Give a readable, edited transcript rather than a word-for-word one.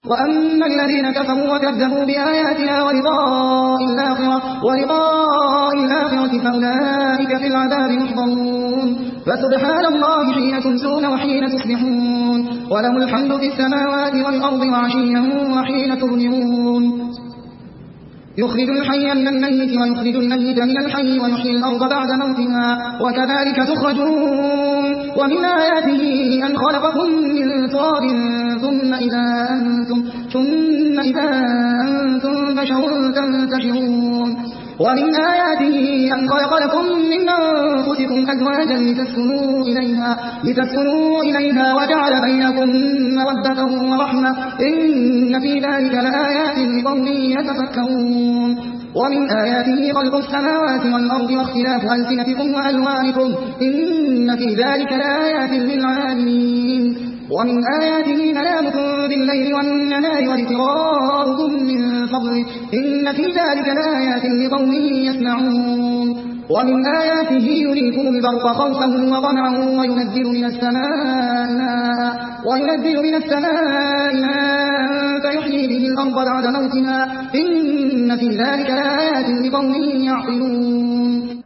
وأما الذين كفروا وكذبوا بآياتنا ولقاء الآخرة فأولئك في العذاب محضرون فسبحان الله حين تمسون وحين تصبحون وله الحمد في السماوات والأرض وعشيا وحين تظهرون يخرج الحي من الميت ويخرج الميت من الحي ويحيي الأرض بعد موتها وكذلك تخرجون ومن آياته أن خلقكم من تراب ثم إذا أنتم بشر تنتشرون ومن آياته أن خلق لكم من أنفسكم أزواجا لتسكنوا إليها وجعل بينكم مودة ورحمة إن في ذلك لآيات لقوم يتفكرون ومن آياته خلق السماوات والأرض واختلاف ألسنتكم وألوانكم إن في ذلك لآيات للعالمين ومن آياته منامكم بالليل والنهار وابتغاؤكم من فضله إن في ذلك لآيات لقوم يسمعون ومن آياته يريكم البرق خوفا وطمعا وينزل من السماء ماء فيحيي به الأرض بعد موتها إن في ذلك لآيات لقوم يعقلون